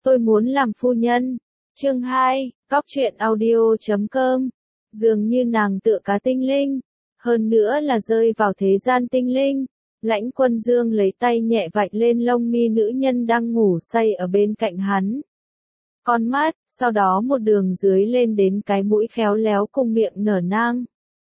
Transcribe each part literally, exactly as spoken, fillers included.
Tôi muốn làm phu nhân. Chương hai, Cóc truyện audio chấm com. Dường như nàng tựa cá tinh linh, hơn nữa là rơi vào thế gian tinh linh. Lãnh Quân Dương lấy tay nhẹ vạch lên lông mi nữ nhân đang ngủ say ở bên cạnh hắn. Con mắt, sau đó một đường dưới lên đến cái mũi khéo léo cùng miệng nở nang.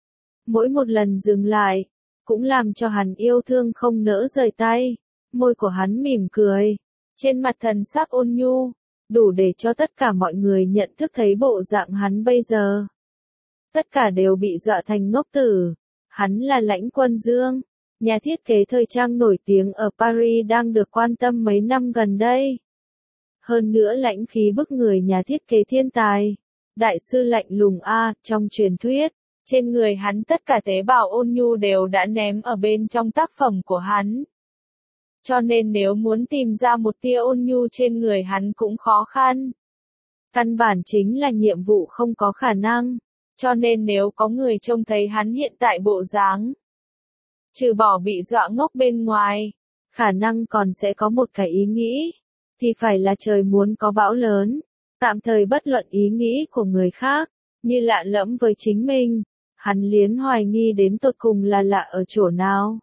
Mỗi một lần dừng lại, cũng làm cho hắn yêu thương không nỡ rời tay. Môi của hắn mỉm cười, trên mặt thần sắc ôn nhu, đủ để cho tất cả mọi người nhận thức thấy bộ dạng hắn bây giờ. Tất cả đều bị dọa thành ngốc tử. Hắn là Lãnh Quân Dương, nhà thiết kế thời trang nổi tiếng ở Paris đang được quan tâm mấy năm gần đây. Hơn nữa lãnh khí bức người nhà thiết kế thiên tài, đại sư lạnh lùng A, trong truyền thuyết, trên người hắn tất cả tế bào ôn nhu đều đã ném ở bên trong tác phẩm của hắn. Cho nên nếu muốn tìm ra một tia ôn nhu trên người hắn cũng khó khăn. Căn bản chính là nhiệm vụ không có khả năng, cho nên nếu có người trông thấy hắn hiện tại bộ dáng, trừ bỏ bị dọa ngốc bên ngoài, khả năng còn sẽ có một cái ý nghĩ, thì phải là trời muốn có bão lớn. Tạm thời bất luận ý nghĩ của người khác, như lạ lẫm với chính mình, hắn liến hoài nghi đến tột cùng là lạ ở chỗ nào.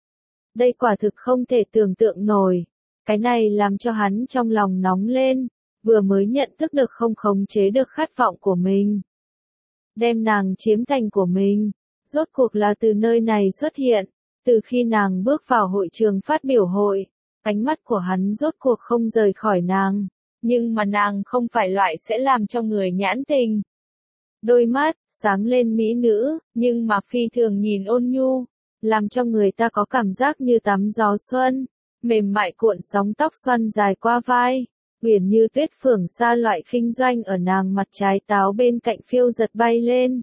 Đây quả thực không thể tưởng tượng nổi, cái này làm cho hắn trong lòng nóng lên, vừa mới nhận thức được không khống chế được khát vọng của mình. Đem nàng chiếm thành của mình, rốt cuộc là từ nơi này xuất hiện, từ khi nàng bước vào hội trường phát biểu hội, ánh mắt của hắn rốt cuộc không rời khỏi nàng, nhưng mà nàng không phải loại sẽ làm cho người nhãn tình. Đôi mắt, sáng lên mỹ nữ, nhưng mà phi thường nhìn ôn nhu, làm cho người ta có cảm giác như tắm gió xuân, mềm mại cuộn sóng tóc xoăn dài qua vai, uyển như tuyết phượng xa loại khinh doanh ở nàng mặt trái táo bên cạnh phiêu giật bay lên.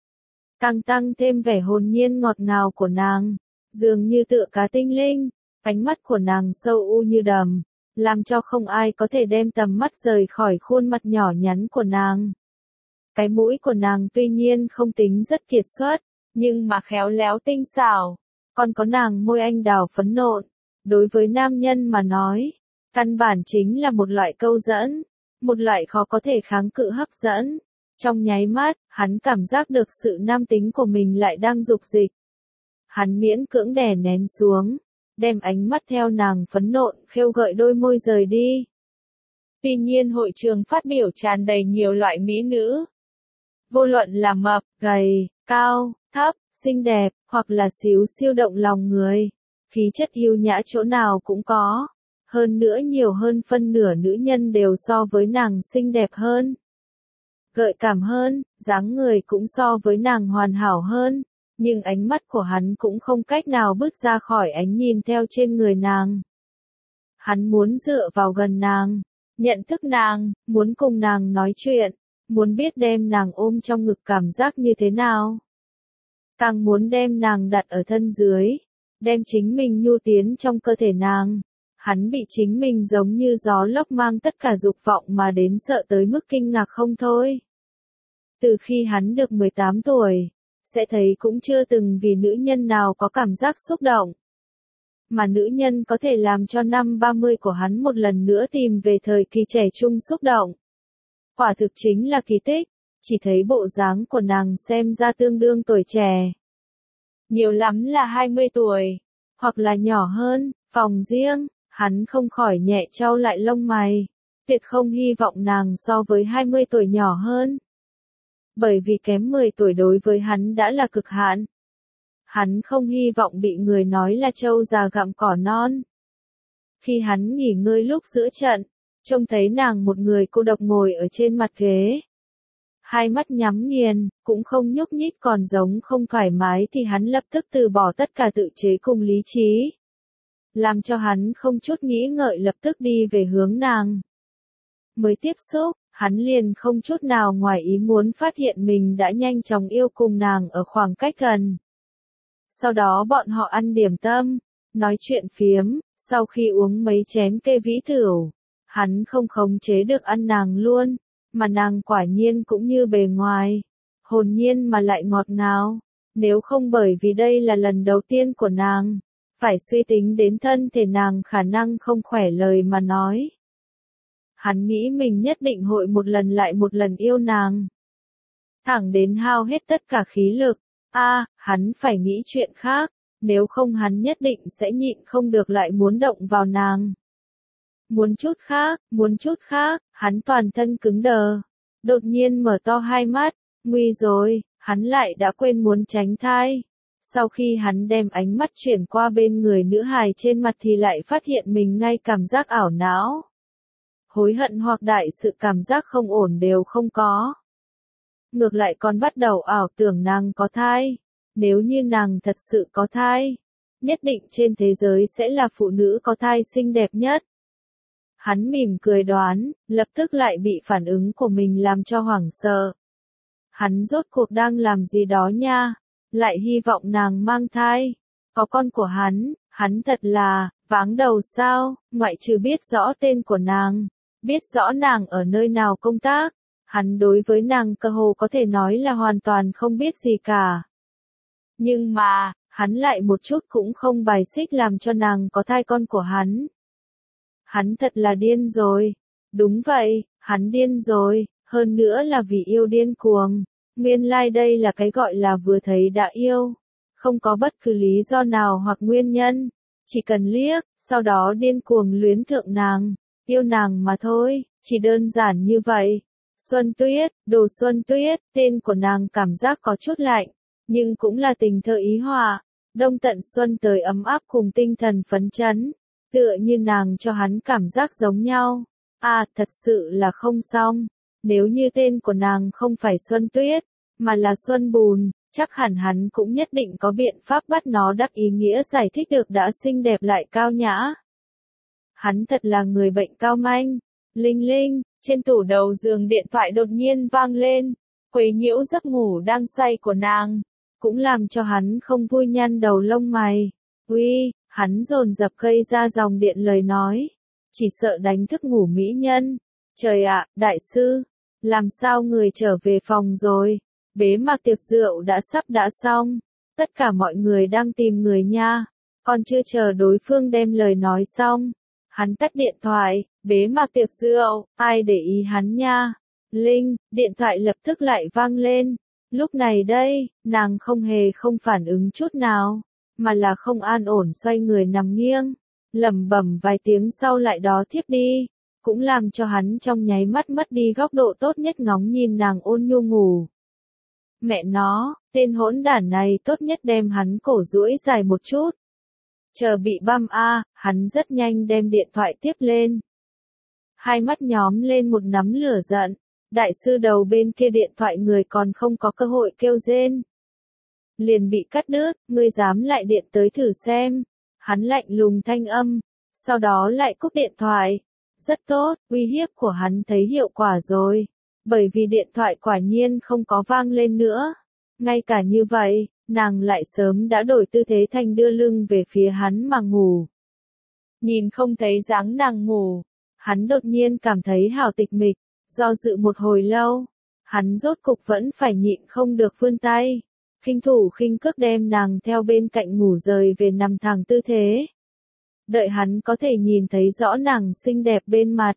Càng tăng thêm vẻ hồn nhiên ngọt ngào của nàng, dường như tựa cá tinh linh, ánh mắt của nàng sâu u như đầm, làm cho không ai có thể đem tầm mắt rời khỏi khuôn mặt nhỏ nhắn của nàng. Cái mũi của nàng tuy nhiên không tính rất kiệt xuất, nhưng mà khéo léo tinh xảo, còn có nàng môi anh đào phấn nộn, đối với nam nhân mà nói, căn bản chính là một loại câu dẫn, một loại khó có thể kháng cự hấp dẫn. Trong nháy mắt, hắn cảm giác được sự nam tính của mình lại đang dục dịch. Hắn miễn cưỡng đè nén xuống, đem ánh mắt theo nàng phấn nộn khêu gợi đôi môi rời đi. Tuy nhiên hội trường phát biểu tràn đầy nhiều loại mỹ nữ. Vô luận là mập, gầy, cao, thấp, xinh đẹp, hoặc là xíu siêu động lòng người, khí chất yêu nhã chỗ nào cũng có. Hơn nữa nhiều hơn phân nửa nữ nhân đều so với nàng xinh đẹp hơn, gợi cảm hơn, dáng người cũng so với nàng hoàn hảo hơn, nhưng ánh mắt của hắn cũng không cách nào bước ra khỏi ánh nhìn theo trên người nàng. Hắn muốn dựa vào gần nàng, nhận thức nàng, muốn cùng nàng nói chuyện, muốn biết đem nàng ôm trong ngực cảm giác như thế nào. Càng muốn đem nàng đặt ở thân dưới, đem chính mình nhu tiến trong cơ thể nàng. Hắn bị chính mình giống như gió lốc mang tất cả dục vọng mà đến sợ tới mức kinh ngạc không thôi. Từ khi hắn được mười tám tuổi, sẽ thấy cũng chưa từng vì nữ nhân nào có cảm giác xúc động. Mà nữ nhân có thể làm cho năm ba mươi của hắn một lần nữa tìm về thời kỳ trẻ trung xúc động. Quả thực chính là kỳ tích, chỉ thấy bộ dáng của nàng xem ra tương đương tuổi trẻ. Nhiều lắm là hai mươi tuổi, hoặc là nhỏ hơn, phòng riêng. Hắn không khỏi nhẹ trao lại lông mày, tuyệt không hy vọng nàng so với hai mươi tuổi nhỏ hơn. Bởi vì kém mười tuổi đối với hắn đã là cực hạn. Hắn không hy vọng bị người nói là trâu già gặm cỏ non. Khi hắn nghỉ ngơi lúc giữa trận, trông thấy nàng một người cô độc ngồi ở trên mặt ghế. Hai mắt nhắm nghiền, cũng không nhúc nhích còn giống không thoải mái thì hắn lập tức từ bỏ tất cả tự chế cùng lý trí. Làm cho hắn không chút nghĩ ngợi lập tức đi về hướng nàng. Mới tiếp xúc, hắn liền không chút nào ngoài ý muốn phát hiện mình đã nhanh chóng yêu cùng nàng ở khoảng cách gần. Sau đó bọn họ ăn điểm tâm, nói chuyện phiếm, sau khi uống mấy chén kê vĩ tửu, hắn không khống chế được ăn nàng luôn, mà nàng quả nhiên cũng như bề ngoài, hồn nhiên mà lại ngọt ngào, nếu không bởi vì đây là lần đầu tiên của nàng. Phải suy tính đến thân thể nàng khả năng không khỏe lời mà nói. Hắn nghĩ mình nhất định hội một lần lại một lần yêu nàng. Thẳng đến hao hết tất cả khí lực. A, à, hắn phải nghĩ chuyện khác, nếu không hắn nhất định sẽ nhịn không được lại muốn động vào nàng. Muốn chút khác, muốn chút khác, hắn toàn thân cứng đờ. Đột nhiên mở to hai mắt, nguy rồi, hắn lại đã quên muốn tránh thai. Sau khi hắn đem ánh mắt chuyển qua bên người nữ hài trên mặt thì lại phát hiện mình ngay cảm giác ảo não. Hối hận hoặc đại sự cảm giác không ổn đều không có. Ngược lại còn bắt đầu ảo tưởng nàng có thai. Nếu như nàng thật sự có thai, nhất định trên thế giới sẽ là phụ nữ có thai xinh đẹp nhất. Hắn mỉm cười đoán, lập tức lại bị phản ứng của mình làm cho hoảng sợ. Hắn rốt cuộc đang làm gì đó nha, lại hy vọng nàng mang thai. Có con của hắn, hắn thật là, váng đầu sao, ngoại trừ biết rõ tên của nàng, biết rõ nàng ở nơi nào công tác. Hắn đối với nàng cơ hồ có thể nói là hoàn toàn không biết gì cả. Nhưng mà, hắn lại một chút cũng không bài xích làm cho nàng có thai con của hắn. Hắn thật là điên rồi. Đúng vậy, hắn điên rồi, hơn nữa là vì yêu điên cuồng. Nguyên lai like đây là cái gọi là vừa thấy đã yêu. Không có bất cứ lý do nào hoặc nguyên nhân. Chỉ cần liếc, sau đó điên cuồng luyến thượng nàng. Yêu nàng mà thôi, chỉ đơn giản như vậy. Xuân Tuyết, Đồ Xuân Tuyết, tên của nàng cảm giác có chút lạnh, nhưng cũng là tình thơ ý họa. Đông tận xuân tới ấm áp cùng tinh thần phấn chấn, tựa như nàng cho hắn cảm giác giống nhau. À, thật sự là không xong. Nếu như tên của nàng không phải Xuân Tuyết, mà là Xuân Bùn, chắc hẳn hắn cũng nhất định có biện pháp bắt nó đắc ý nghĩa giải thích được đã xinh đẹp lại cao nhã. Hắn thật là người bệnh cao manh. Linh linh, trên tủ đầu giường điện thoại đột nhiên vang lên, quấy nhiễu giấc ngủ đang say của nàng, cũng làm cho hắn không vui nhăn đầu lông mày. Uy, hắn dồn dập gây ra dòng điện lời nói, chỉ sợ đánh thức ngủ mỹ nhân. Trời ạ, đại sư, làm sao người trở về phòng rồi? Bế mạc tiệc rượu đã sắp đã xong, tất cả mọi người đang tìm người nha. Còn chưa chờ đối phương đem lời nói xong, hắn tắt điện thoại. Bế mạc tiệc rượu, ai để ý hắn nha. Linh, điện thoại lập tức lại vang lên. Lúc này đây, nàng không hề không phản ứng chút nào, mà là không an ổn xoay người nằm nghiêng, lẩm bẩm vài tiếng sau lại đó thiếp đi, cũng làm cho hắn trong nháy mắt mất đi góc độ tốt nhất ngóng nhìn nàng ôn nhu ngủ. Mẹ nó, tên hỗn đản này tốt nhất đem hắn cổ duỗi dài một chút. Chờ bị băm a, hắn rất nhanh đem điện thoại tiếp lên. Hai mắt nhóm lên một nắm lửa giận, đại sư đầu bên kia điện thoại người còn không có cơ hội kêu rên. Liền bị cắt đứt, ngươi dám lại điện tới thử xem. Hắn lạnh lùng thanh âm, sau đó lại cúp điện thoại. Rất tốt, uy hiếp của hắn thấy hiệu quả rồi, bởi vì điện thoại quả nhiên không có vang lên nữa. Ngay cả như vậy, nàng lại sớm đã đổi tư thế thành đưa lưng về phía hắn mà ngủ. Nhìn không thấy dáng nàng ngủ. Hắn đột nhiên cảm thấy hào tịch mịch, do dự một hồi lâu, hắn rốt cục vẫn phải nhịn không được vươn tay, khinh thủ khinh cước đem nàng theo bên cạnh ngủ rời về nằm thẳng tư thế. Đợi hắn có thể nhìn thấy rõ nàng xinh đẹp bên mặt,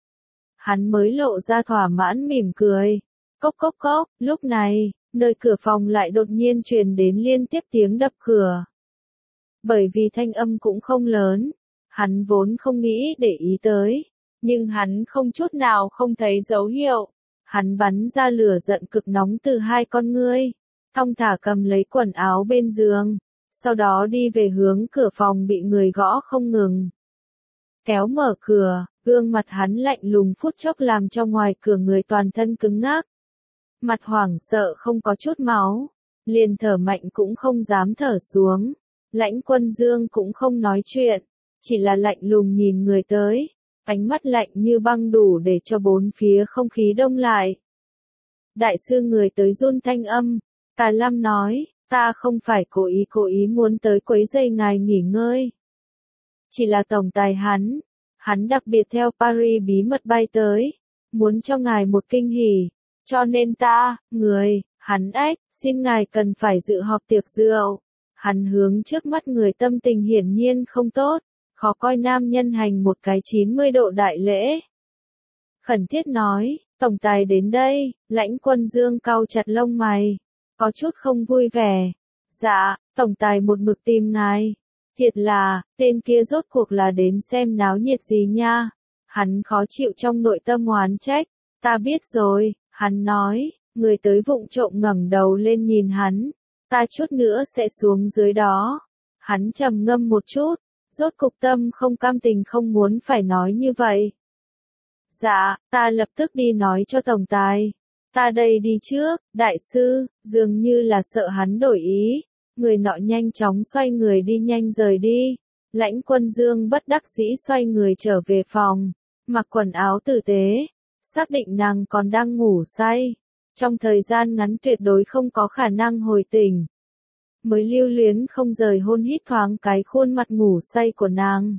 hắn mới lộ ra thỏa mãn mỉm cười. Cốc cốc cốc, lúc này, nơi cửa phòng lại đột nhiên truyền đến liên tiếp tiếng đập cửa. Bởi vì thanh âm cũng không lớn, hắn vốn không nghĩ để ý tới. Nhưng hắn không chút nào không thấy dấu hiệu. Hắn bắn ra lửa giận cực nóng từ hai con ngươi. Thong thả cầm lấy quần áo bên giường. Sau đó đi về hướng cửa phòng bị người gõ không ngừng. Kéo mở cửa, gương mặt hắn lạnh lùng phút chốc làm cho ngoài cửa người toàn thân cứng ngắc. Mặt hoảng sợ không có chút máu. Liền thở mạnh cũng không dám thở xuống. Lãnh Quân Dương cũng không nói chuyện. Chỉ là lạnh lùng nhìn người tới. Ánh mắt lạnh như băng đủ để cho bốn phía không khí đông lại. Đại sư người tới run thanh âm, Tà Lam nói, ta không phải cố ý cố ý muốn tới quấy rầy ngài nghỉ ngơi. Chỉ là tổng tài hắn, hắn đặc biệt theo Paris bí mật bay tới, muốn cho ngài một kinh hỉ, cho nên ta, người, hắn ếch, xin ngài cần phải dự họp tiệc rượu. Hắn hướng trước mắt người tâm tình hiển nhiên không tốt. Khó coi nam nhân hành một cái chín mươi độ đại lễ. khẩn thiết nói, tổng tài đến đây, Lãnh Quân Dương cau chặt lông mày, có chút không vui vẻ. Dạ, tổng tài một mực tìm ngài. Thiệt là, tên kia rốt cuộc là đến xem náo nhiệt gì nha. Hắn khó chịu trong nội tâm oán trách. Ta biết rồi, hắn nói, người tới vụng trộm ngẩng đầu lên nhìn hắn. Ta chút nữa sẽ xuống dưới đó. Hắn trầm ngâm một chút, rốt cục tâm không cam tình không muốn phải nói như vậy. Dạ, ta lập tức đi nói cho tổng tài. Ta đây đi trước, đại sư, dường như là sợ hắn đổi ý. Người nọ nhanh chóng xoay người đi nhanh rời đi. Lãnh Quân Dương bất đắc dĩ xoay người trở về phòng, mặc quần áo tử tế, xác định nàng còn đang ngủ say. Trong thời gian ngắn tuyệt đối không có khả năng hồi tỉnh. Mới lưu luyến không rời hôn hít thoáng cái khuôn mặt ngủ say của nàng.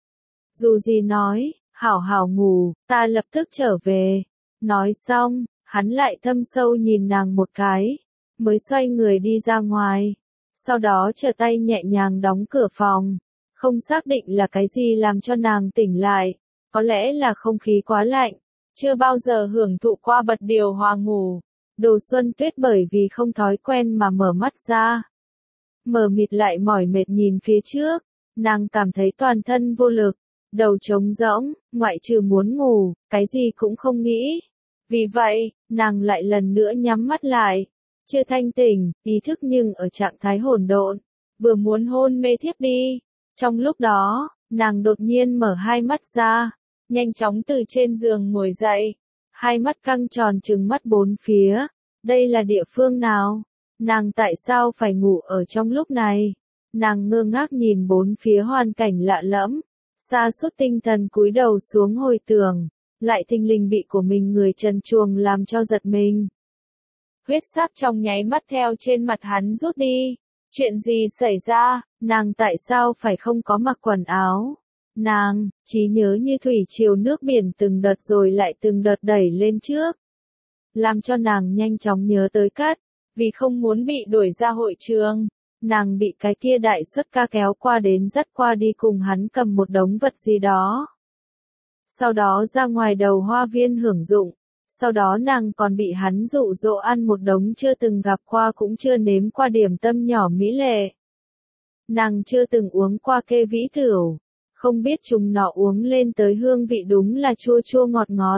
Dù gì nói, hảo hảo ngủ, ta lập tức trở về. Nói xong, hắn lại thâm sâu nhìn nàng một cái, mới xoay người đi ra ngoài. Sau đó trở tay nhẹ nhàng đóng cửa phòng. Không xác định là cái gì làm cho nàng tỉnh lại. Có lẽ là không khí quá lạnh. Chưa bao giờ hưởng thụ qua bật điều hòa ngủ. Đồ Xuân Tuyết bởi vì không thói quen mà mở mắt ra. Mờ mịt lại mỏi mệt nhìn phía trước. Nàng cảm thấy toàn thân vô lực. Đầu trống rỗng, ngoại trừ muốn ngủ, cái gì cũng không nghĩ. Vì vậy, nàng lại lần nữa nhắm mắt lại. Chưa thanh tỉnh, ý thức nhưng ở trạng thái hỗn độn, vừa muốn hôn mê thiếp đi. Trong lúc đó, nàng đột nhiên mở hai mắt ra, nhanh chóng từ trên giường ngồi dậy, hai mắt căng tròn trừng mắt bốn phía. Đây là địa phương nào? Nàng tại sao phải ngủ ở trong lúc này? Nàng ngơ ngác nhìn bốn phía hoàn cảnh lạ lẫm, sa sút tinh thần cúi đầu xuống hồi tưởng, lại thình lình bị của mình người trần truồng làm cho giật mình. Huyết sắc trong nháy mắt theo trên mặt hắn rút đi. Chuyện gì xảy ra, nàng tại sao phải không có mặc quần áo? Nàng, trí nhớ như thủy triều nước biển từng đợt rồi lại từng đợt đẩy lên trước. Làm cho nàng nhanh chóng nhớ tới Cát, vì không muốn bị đuổi ra hội trường. Nàng bị cái kia đại xuất ca kéo qua đến dắt qua đi cùng hắn cầm một đống vật gì đó. Sau đó ra ngoài đầu hoa viên hưởng dụng. Sau đó nàng còn bị hắn dụ dỗ ăn một đống chưa từng gặp qua cũng chưa nếm qua điểm tâm nhỏ mỹ lệ. Nàng chưa từng uống qua kê vĩ tửu, không biết chúng nó uống lên tới hương vị đúng là chua chua ngọt ngọt.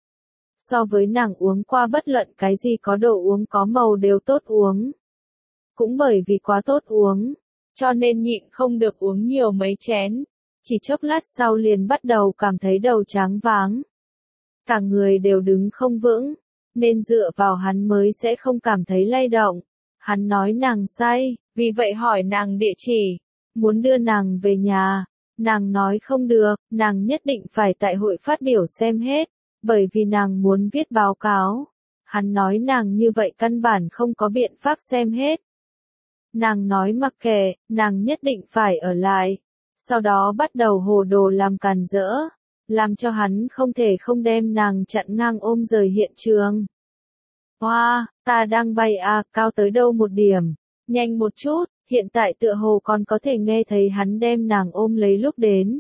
So với nàng uống qua bất luận cái gì có độ uống có màu đều tốt uống. Cũng bởi vì quá tốt uống, cho nên nhịn không được uống nhiều mấy chén. Chỉ chốc lát sau liền bắt đầu cảm thấy đầu tráng váng. Cả người đều đứng không vững, nên dựa vào hắn mới sẽ không cảm thấy lay động. Hắn nói nàng say, vì vậy hỏi nàng địa chỉ, muốn đưa nàng về nhà. Nàng nói không được, nàng nhất định phải tại hội phát biểu xem hết, bởi vì nàng muốn viết báo cáo. Hắn nói nàng như vậy căn bản không có biện pháp xem hết. Nàng nói mặc kệ, nàng nhất định phải ở lại. Sau đó bắt đầu hồ đồ làm càn rỡ, làm cho hắn không thể không đem nàng chặn ngang ôm rời hiện trường. Hoa, wow, ta đang bay à, cao tới đâu một điểm, nhanh một chút, hiện tại tựa hồ còn có thể nghe thấy hắn đem nàng ôm lấy lúc đến.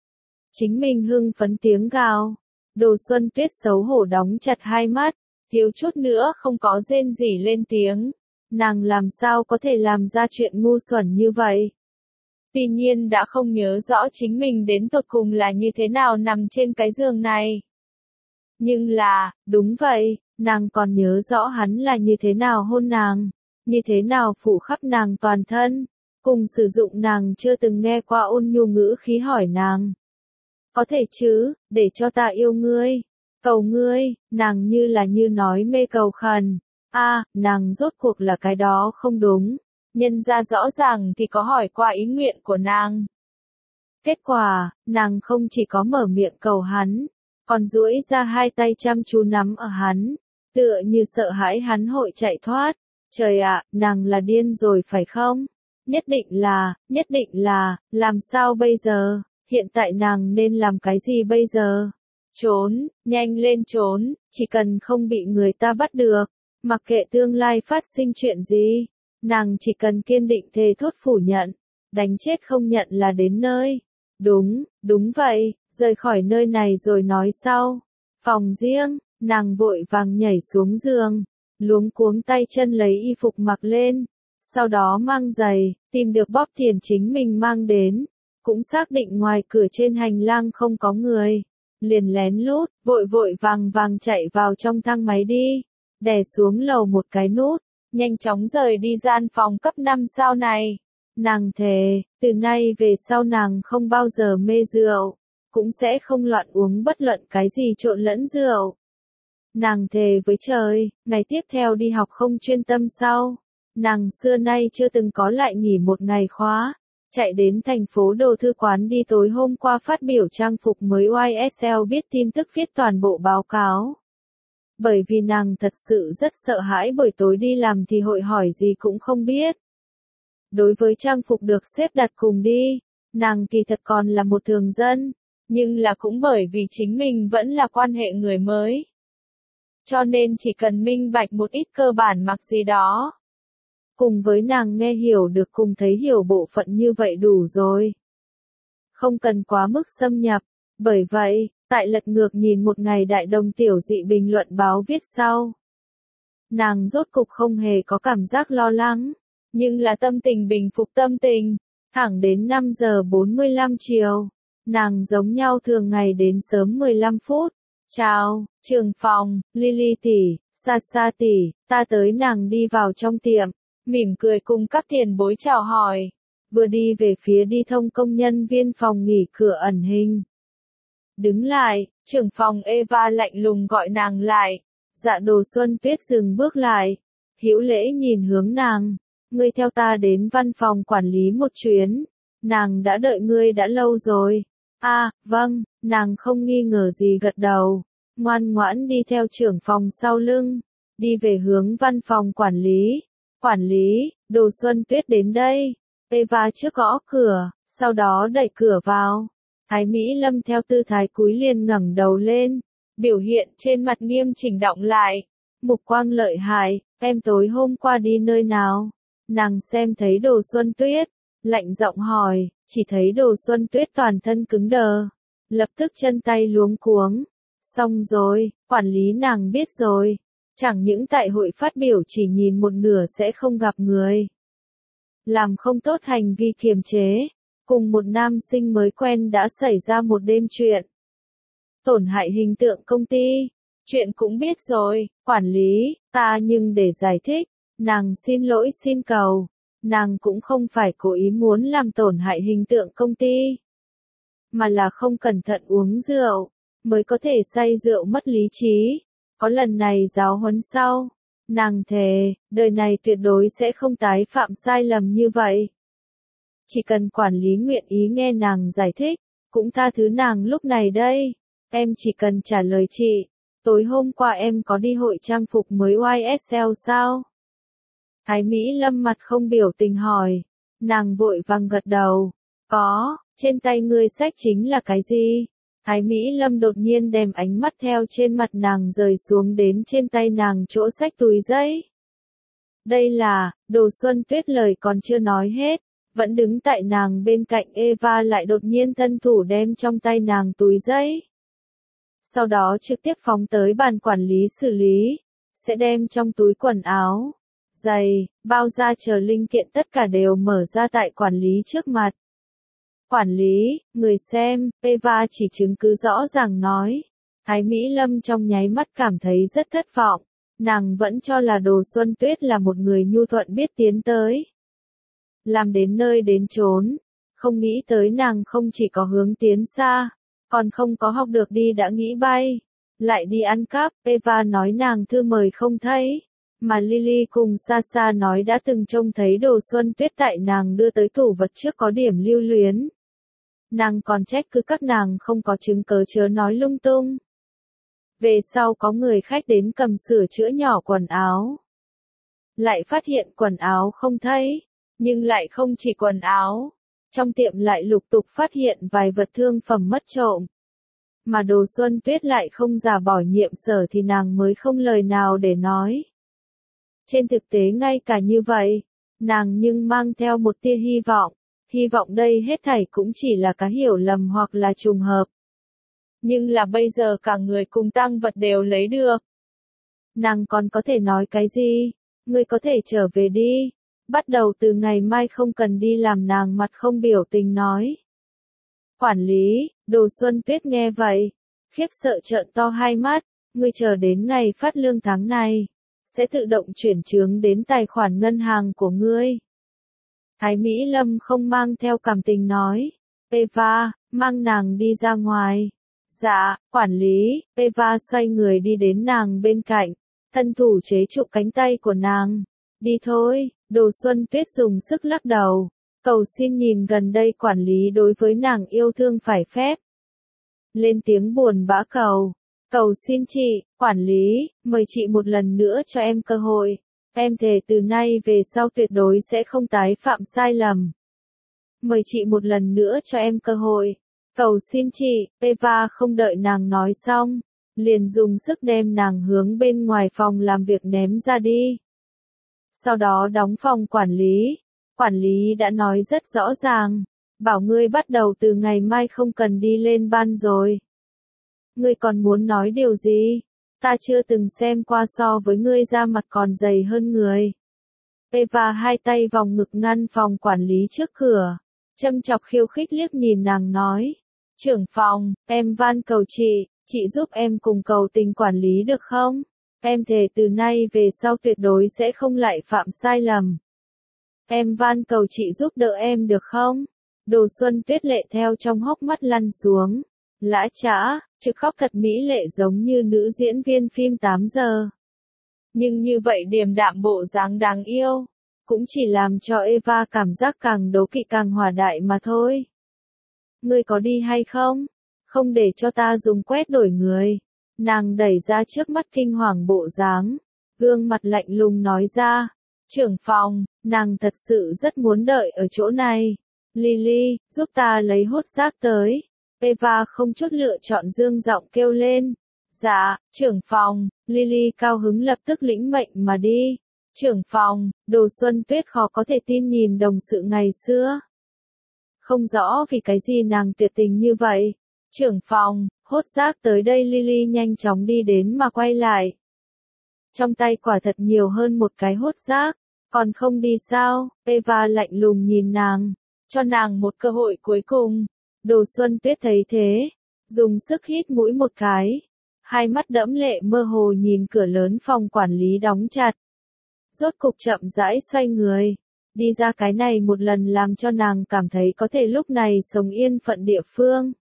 Chính mình hưng phấn tiếng gào, Đồ Xuân Tuyết xấu hổ đóng chặt hai mắt, thiếu chút nữa không có rên rỉ lên tiếng. Nàng làm sao có thể làm ra chuyện ngu xuẩn như vậy? Tuy nhiên đã không nhớ rõ chính mình đến tột cùng là như thế nào nằm trên cái giường này. Nhưng là, đúng vậy, nàng còn nhớ rõ hắn là như thế nào hôn nàng, như thế nào phủ khắp nàng toàn thân, cùng sử dụng nàng chưa từng nghe qua ôn nhu ngữ khí hỏi nàng. Có thể chứ, để cho ta yêu ngươi, cầu ngươi, nàng như là như nói mê cầu khẩn. A, à, nàng rốt cuộc là cái đó không đúng. Nhân ra rõ ràng thì có hỏi qua ý nguyện của nàng. Kết quả, nàng không chỉ có mở miệng cầu hắn, còn duỗi ra hai tay chăm chú nắm ở hắn, tựa như sợ hãi hắn hội chạy thoát. Trời ạ, nàng là điên rồi phải không? Nhất định là, nhất định là, làm sao bây giờ? Hiện tại nàng nên làm cái gì bây giờ? Trốn, nhanh lên trốn, chỉ cần không bị người ta bắt được, mặc kệ tương lai phát sinh chuyện gì. Nàng chỉ cần kiên định thề thốt phủ nhận, đánh chết không nhận là đến nơi. Đúng, đúng vậy, rời khỏi nơi này rồi nói sau. phòng riêng, nàng vội vàng nhảy xuống giường, luống cuống tay chân lấy y phục mặc lên, sau đó mang giày, tìm được bóp tiền chính mình mang đến, cũng xác định ngoài cửa trên hành lang không có người, liền lén lút, vội vội vàng vàng chạy vào trong thang máy đi, đè xuống lầu một cái nút, nhanh chóng rời đi gian phòng cấp năm sao này. Nàng thề, từ nay về sau nàng không bao giờ mê rượu, cũng sẽ không loạn uống bất luận cái gì trộn lẫn rượu. Nàng thề với trời, ngày tiếp theo đi học không chuyên tâm sau. Nàng xưa nay chưa từng có lại nghỉ một ngày khóa, chạy đến thành phố đồ thư quán đi tối hôm qua phát biểu trang phục mới Y S L biết tin tức viết toàn bộ báo cáo. Bởi vì nàng thật sự rất sợ hãi buổi tối đi làm thì hội hỏi gì cũng không biết. Đối với trang phục được xếp đặt cùng đi, nàng kỳ thật còn là một thường dân, nhưng là cũng bởi vì chính mình vẫn là quan hệ người mới. Cho nên chỉ cần minh bạch một ít cơ bản mặc gì đó. Cùng với nàng nghe hiểu được cùng thấy hiểu bộ phận như vậy đủ rồi. Không cần quá mức xâm nhập, bởi vậy, tại lật ngược nhìn một ngày đại đồng tiểu dị bình luận báo viết sau. Nàng rốt cục không hề có cảm giác lo lắng, nhưng là tâm tình bình phục tâm tình, thẳng đến năm giờ bốn mươi lăm chiều, nàng giống nhau thường ngày đến sớm mười lăm phút. Chào, trưởng phòng, Lily tỷ, Sasa tỷ, ta tới. Nàng đi vào trong tiệm, mỉm cười cùng các tiền bối chào hỏi, vừa đi về phía đi thông công nhân viên phòng nghỉ cửa ẩn hình. Đứng lại, trưởng phòng Eva lạnh lùng gọi nàng lại. Dạ Đồ Xuân Tuyết dừng bước lại, hữu lễ nhìn hướng nàng, ngươi theo ta đến văn phòng quản lý một chuyến, nàng đã đợi ngươi đã lâu rồi. A, à, vâng, nàng không nghi ngờ gì gật đầu, ngoan ngoãn đi theo trưởng phòng sau lưng, đi về hướng văn phòng quản lý. Quản lý, Đồ Xuân Tuyết đến đây. Eva trước gõ cửa, sau đó đẩy cửa vào. Thái Mỹ Lâm theo tư thái cúi liền ngẩng đầu lên, biểu hiện trên mặt nghiêm chỉnh đọng lại. Mục quang lợi hại, em tối hôm qua đi nơi nào? Nàng xem thấy Đồ Xuân Tuyết, lạnh giọng hỏi, chỉ thấy Đồ Xuân Tuyết toàn thân cứng đờ, lập tức chân tay luống cuống. Xong rồi, quản lý nàng biết rồi, chẳng những tại hội phát biểu chỉ nhìn một nửa sẽ không gặp người. Làm không tốt hành vi kiềm chế, cùng một nam sinh mới quen đã xảy ra một đêm chuyện. Tổn hại hình tượng công ty, chuyện cũng biết rồi, quản lý, ta nhưng để giải thích, nàng xin lỗi xin cầu, nàng cũng không phải cố ý muốn làm tổn hại hình tượng công ty, mà là không cẩn thận uống rượu, mới có thể say rượu mất lý trí. Có lần này giáo huấn sau, nàng thề, đời này tuyệt đối sẽ không tái phạm sai lầm như vậy. Chỉ cần quản lý nguyện ý nghe nàng giải thích, cũng tha thứ nàng lúc này đây. Em chỉ cần trả lời chị, tối hôm qua em có đi hội trang phục mới Y S L sao? Thái Mỹ Lâm mặt không biểu tình hỏi, nàng vội vàng gật đầu, có, trên tay ngươi xách chính là cái gì? Thái Mỹ Lâm đột nhiên đem ánh mắt theo trên mặt nàng rời xuống đến trên tay nàng chỗ xách túi giấy. Đây là, Đồ Xuân Tuyết lời còn chưa nói hết, vẫn đứng tại nàng bên cạnh Eva lại đột nhiên thân thủ đem trong tay nàng túi giấy. Sau đó trực tiếp phóng tới bàn quản lý xử lý, sẽ đem trong túi quần áo, giày, bao da chờ linh kiện tất cả đều mở ra tại quản lý trước mặt. Quản lý, người xem, Eva chỉ chứng cứ rõ ràng nói. Thái Mỹ Lâm trong nháy mắt cảm thấy rất thất vọng, nàng vẫn cho là Đồ Xuân Tuyết là một người nhu thuận biết tiến tới. Làm đến nơi đến chốn, không nghĩ tới nàng không chỉ có hướng tiến xa, còn không có học được đi đã nghĩ bay, lại đi ăn cắp. Eva nói nàng thư mời không thấy, mà Lily cùng Sasa nói đã từng trông thấy Đồ Xuân Tuyết tại nàng đưa tới tủ vật trước có điểm lưu luyến. Nàng còn trách cứ các nàng không có chứng cớ chớ nói lung tung. Về sau có người khách đến cầm sửa chữa nhỏ quần áo, lại phát hiện quần áo không thấy, nhưng lại không chỉ quần áo, trong tiệm lại lục tục phát hiện vài vật thương phẩm mất trộm. Mà Đồ Xuân Tuyết lại không giả bỏ nhiệm sở thì nàng mới không lời nào để nói. Trên thực tế ngay cả như vậy, nàng nhưng mang theo một tia hy vọng, hy vọng đây hết thảy cũng chỉ là cái hiểu lầm hoặc là trùng hợp. Nhưng là bây giờ cả người cùng tang vật đều lấy được. Nàng còn có thể nói cái gì? Ngươi có thể trở về đi. Bắt đầu từ ngày mai không cần đi làm, nàng mặt không biểu tình nói. Quản lý, Đồ Xuân Tuyết nghe vậy, khiếp sợ trợn to hai mắt, ngươi chờ đến ngày phát lương tháng này, sẽ tự động chuyển chướng đến tài khoản ngân hàng của ngươi. Thái Mỹ Lâm không mang theo cảm tình nói, Eva, mang nàng đi ra ngoài. Dạ, quản lý, Eva xoay người đi đến nàng bên cạnh, thân thủ chế trụ cánh tay của nàng. Đi thôi, Đồ Xuân Tuyết dùng sức lắc đầu, cầu xin nhìn gần đây quản lý đối với nàng yêu thương phải phép. Lên tiếng buồn bã cầu, cầu xin chị, quản lý, mời chị một lần nữa cho em cơ hội. Em thề từ nay về sau tuyệt đối sẽ không tái phạm sai lầm. Mời chị một lần nữa cho em cơ hội. Cầu xin chị, Eva không đợi nàng nói xong, liền dùng sức đem nàng hướng bên ngoài phòng làm việc ném ra đi. Sau đó đóng phòng quản lý. Quản lý đã nói rất rõ ràng, bảo ngươi bắt đầu từ ngày mai không cần đi lên ban rồi. Ngươi còn muốn nói điều gì? Ta chưa từng xem qua so với ngươi da mặt còn dày hơn người. Eva hai tay vòng ngực ngăn phòng quản lý trước cửa, châm chọc khiêu khích liếc nhìn nàng nói. Trưởng phòng, em van cầu chị, chị giúp em cùng cầu tình quản lý được không? Em thề từ nay về sau tuyệt đối sẽ không lại phạm sai lầm. Em van cầu chị giúp đỡ em được không? Đồ Xuân Tuyết lệ theo trong hốc mắt lăn xuống. Lã chã, trực khóc thật mỹ lệ giống như nữ diễn viên phim tám giờ. Nhưng như vậy điềm đạm bộ dáng đáng yêu, cũng chỉ làm cho Eva cảm giác càng đố kỵ càng hòa đại mà thôi. Ngươi có đi hay không? Không để cho ta dùng quét đổi người. Nàng đẩy ra trước mắt kinh hoàng bộ dáng, gương mặt lạnh lùng nói ra. Trưởng phòng, nàng thật sự rất muốn đợi ở chỗ này. Lily, giúp ta lấy hốt rác tới. Eva không chút lựa chọn dương giọng kêu lên. Dạ, trưởng phòng, Lily cao hứng lập tức lĩnh mệnh mà đi. Trưởng phòng, Đồ Xuân Tuyết khó có thể tin nhìn đồng sự ngày xưa. Không rõ vì cái gì nàng tuyệt tình như vậy. Trưởng phòng, hốt rác tới đây. Lily nhanh chóng đi đến mà quay lại. Trong tay quả thật nhiều hơn một cái hốt rác. Còn không đi sao? Eva lạnh lùng nhìn nàng, cho nàng một cơ hội cuối cùng. Đồ Xuân Tuyết thấy thế, dùng sức hít mũi một cái, hai mắt đẫm lệ mơ hồ nhìn cửa lớn phòng quản lý đóng chặt. Rốt cục chậm rãi xoay người, đi ra cái này một lần làm cho nàng cảm thấy có thể lúc này sống yên phận địa phương.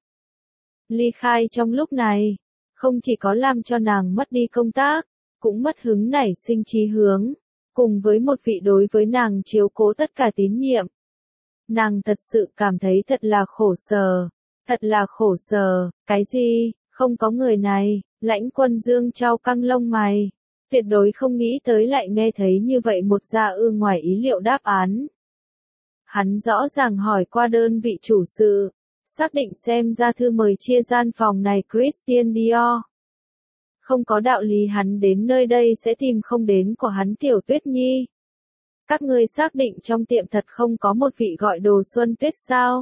Ly khai trong lúc này, không chỉ có làm cho nàng mất đi công tác, cũng mất hứng nảy sinh chí hướng, cùng với một vị đối với nàng chiếu cố tất cả tín nhiệm. Nàng thật sự cảm thấy thật là khổ sở, thật là khổ sở. Cái gì? Không có người này. Lãnh Quân Dương trao căng lông mày, tuyệt đối không nghĩ tới lại nghe thấy như vậy một gia ư ngoài ý liệu đáp án. Hắn rõ ràng hỏi qua đơn vị chủ sự, xác định xem ra thư mời chia gian phòng này Christian Dior. Không có đạo lý hắn đến nơi đây sẽ tìm không đến của hắn Tiểu Tuyết Nhi. Các ngươi xác định trong tiệm thật không có một vị gọi Đồ Xuân Tuyết sao?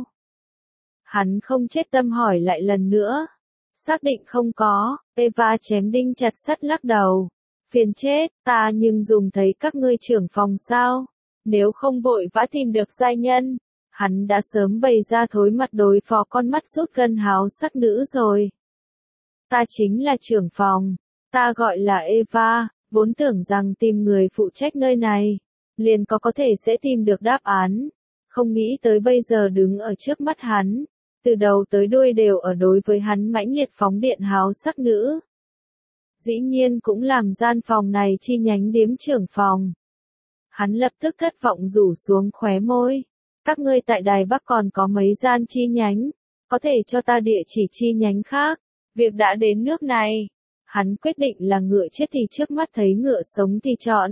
Hắn không chết tâm hỏi lại lần nữa. Xác định không có. Eva chém đinh chặt sắt lắc đầu. Phiền chết, ta nhưng dùng thấy các ngươi trưởng phòng sao? Nếu không vội vã tìm được giai nhân, hắn đã sớm bày ra thối mặt đối phó con mắt rút gân háo sắc nữ rồi. Ta chính là trưởng phòng, ta gọi là Eva, vốn tưởng rằng tìm người phụ trách nơi này, liền có có thể sẽ tìm được đáp án. Không nghĩ tới bây giờ đứng ở trước mắt hắn, từ đầu tới đuôi đều ở đối với hắn mãnh liệt phóng điện háo sắc nữ. Dĩ nhiên cũng làm gian phòng này chi nhánh điếm trưởng phòng. Hắn lập tức thất vọng rủ xuống khóe môi. Các ngươi tại Đài Bắc còn có mấy gian chi nhánh, có thể cho ta địa chỉ chi nhánh khác. Việc đã đến nước này, hắn quyết định là ngựa chết thì trước mắt thấy ngựa sống thì chọn.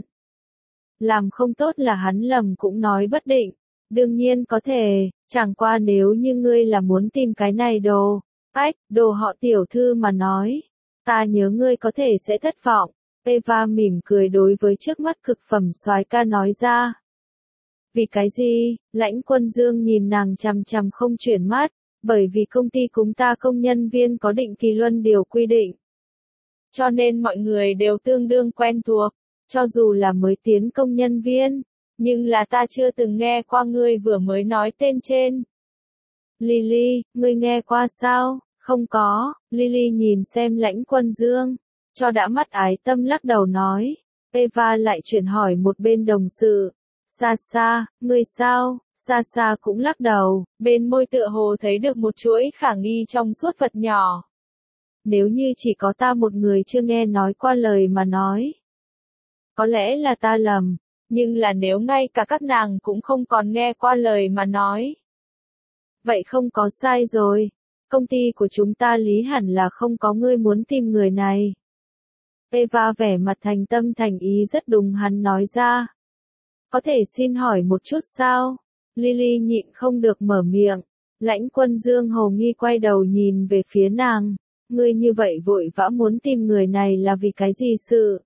Làm không tốt là hắn lầm cũng nói bất định. Đương nhiên có thể, chẳng qua nếu như ngươi là muốn tìm cái này đồ, ách, đồ họ Tiểu thư mà nói, ta nhớ ngươi có thể sẽ thất vọng. Eva mỉm cười đối với trước mắt cực phẩm soái ca nói ra. Vì cái gì? Lãnh Quân Dương nhìn nàng chằm chằm không chuyển mắt, Bởi vì công ty chúng ta công nhân viên có định kỳ luân điều quy định. Cho nên mọi người đều tương đương quen thuộc, cho dù là mới tiến công nhân viên, nhưng là ta chưa từng nghe qua ngươi vừa mới nói tên trên. Lily, ngươi nghe qua sao? Không có, Lily nhìn xem Lãnh Quân Dương, cho đã mắt ái tâm lắc đầu nói. Eva lại chuyển hỏi một bên đồng sự. Sasa, ngươi sao? Sasa cũng lắc đầu, bên môi tựa hồ thấy được một chuỗi khả nghi trong suốt vật nhỏ. Nếu như chỉ có ta một người chưa nghe nói qua lời mà nói. Có lẽ là ta lầm, nhưng là nếu ngay cả các nàng cũng không còn nghe qua lời mà nói. Vậy không có sai rồi, công ty của chúng ta lý hẳn là không có ngươi muốn tìm người này. Eva vẻ mặt thành tâm thành ý rất đúng hắn nói ra. Có thể xin hỏi một chút sao? Lily nhịn không được mở miệng. Lãnh Quân Dương hồ nghi quay đầu nhìn về phía nàng. Ngươi như vậy vội vã muốn tìm người này là vì cái gì sự?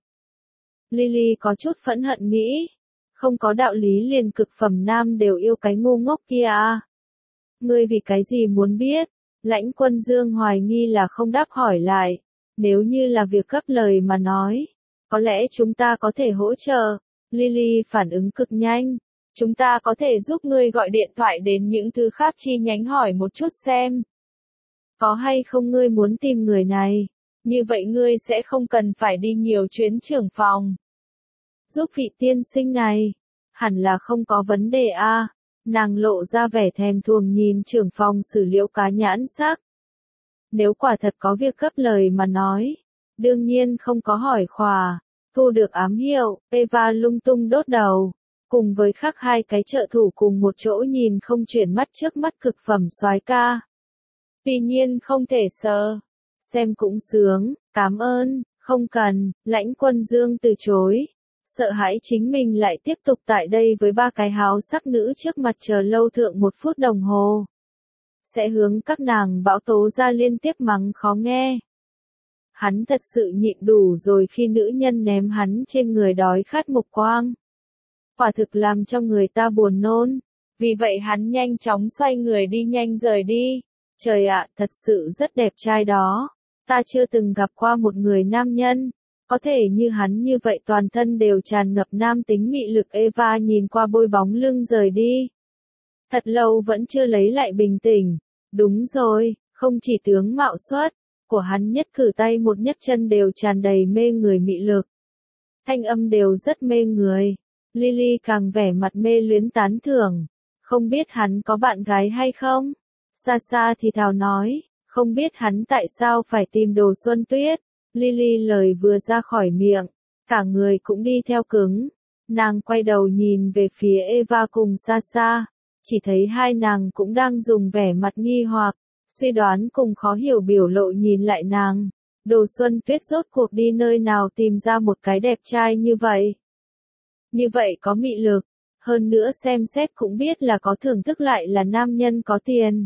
Lily có chút phẫn hận nghĩ. Không có đạo lý liền cực phẩm nam đều yêu cái ngu ngốc kia à? Ngươi vì cái gì muốn biết? Lãnh Quân Dương hoài nghi là không đáp hỏi lại. Nếu như là việc cấp lời mà nói, có lẽ chúng ta có thể hỗ trợ. Lily phản ứng cực nhanh. Chúng ta có thể giúp ngươi gọi điện thoại đến những thứ khác chi nhánh hỏi một chút xem. Có hay không ngươi muốn tìm người này? Như vậy ngươi sẽ không cần phải đi nhiều chuyến trưởng phòng. Giúp vị tiên sinh này. Hẳn là không có vấn đề a. À. Nàng lộ ra vẻ thèm thuồng nhìn trưởng phòng xử liệu cá nhãn sắc. Nếu quả thật có việc cấp lời mà nói. Đương nhiên không có hỏi khòa. Thu được ám hiệu, Eva lung tung đốt đầu. Cùng với khác hai cái trợ thủ cùng một chỗ nhìn không chuyển mắt trước mắt cực phẩm soái ca. Tuy nhiên không thể sờ. Xem cũng sướng, cảm ơn, không cần, Lãnh Quân Dương từ chối. Sợ hãi chính mình lại tiếp tục tại đây với ba cái háo sắc nữ trước mặt chờ lâu thượng một phút đồng hồ. Sẽ hướng các nàng bão tố ra liên tiếp mắng khó nghe. Hắn thật sự nhịn đủ rồi khi nữ nhân ném hắn trên người đói khát mục quang. Quả thực làm cho người ta buồn nôn. Vì vậy hắn nhanh chóng xoay người đi nhanh rời đi. Trời ạ, thật sự rất đẹp trai đó. Ta chưa từng gặp qua một người nam nhân. Có thể như hắn như vậy toàn thân đều tràn ngập nam tính mị lực. Eva nhìn qua bôi bóng lưng rời đi. Thật lâu vẫn chưa lấy lại bình tĩnh. Đúng rồi, không chỉ tướng mạo xuất, của hắn nhất cử tay một nhất chân đều tràn đầy mê người mị lực. Thanh âm đều rất mê người. Lily càng vẻ mặt mê luyến tán thưởng. Không biết hắn có bạn gái hay không? Sasa thì thào nói, không biết hắn tại sao phải tìm Đồ Xuân Tuyết. Lily lời vừa ra khỏi miệng, cả người cũng đi theo cứng. Nàng quay đầu nhìn về phía Eva cùng Sasa, chỉ thấy hai nàng cũng đang dùng vẻ mặt nghi hoặc, suy đoán cùng khó hiểu biểu lộ nhìn lại nàng. Đồ Xuân Tuyết rốt cuộc đi nơi nào tìm ra một cái đẹp trai như vậy? Như vậy có mị lực, hơn nữa xem xét cũng biết là có thưởng thức lại là nam nhân có tiền.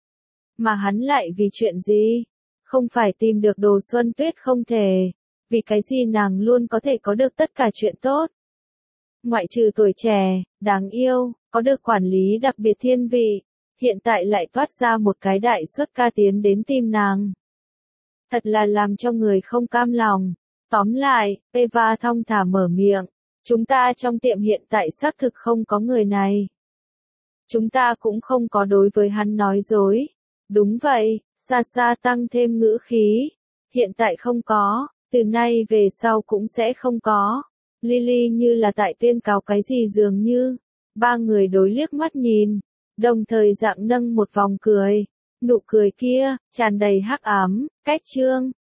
Mà hắn lại vì chuyện gì? Không phải tìm được Đồ Xuân Tuyết không thể, vì cái gì nàng luôn có thể có được tất cả chuyện tốt. Ngoại trừ tuổi trẻ, đáng yêu, có được quản lý đặc biệt thiên vị, hiện tại lại toát ra một cái đại xuất ca tiến đến tìm nàng. Thật là làm cho người không cam lòng. Tóm lại, Eva thong thả mở miệng. Chúng ta trong tiệm hiện tại xác thực không có người này. Chúng ta cũng không có đối với hắn nói dối. Đúng vậy, Sasa tăng thêm ngữ khí. Hiện tại không có, từ nay về sau cũng sẽ không có. Lily như là tại tuyên cáo cái gì dường như. Ba người đối liếc mắt nhìn, đồng thời dạng nâng một vòng cười. Nụ cười kia, tràn đầy hắc ám, cách chương.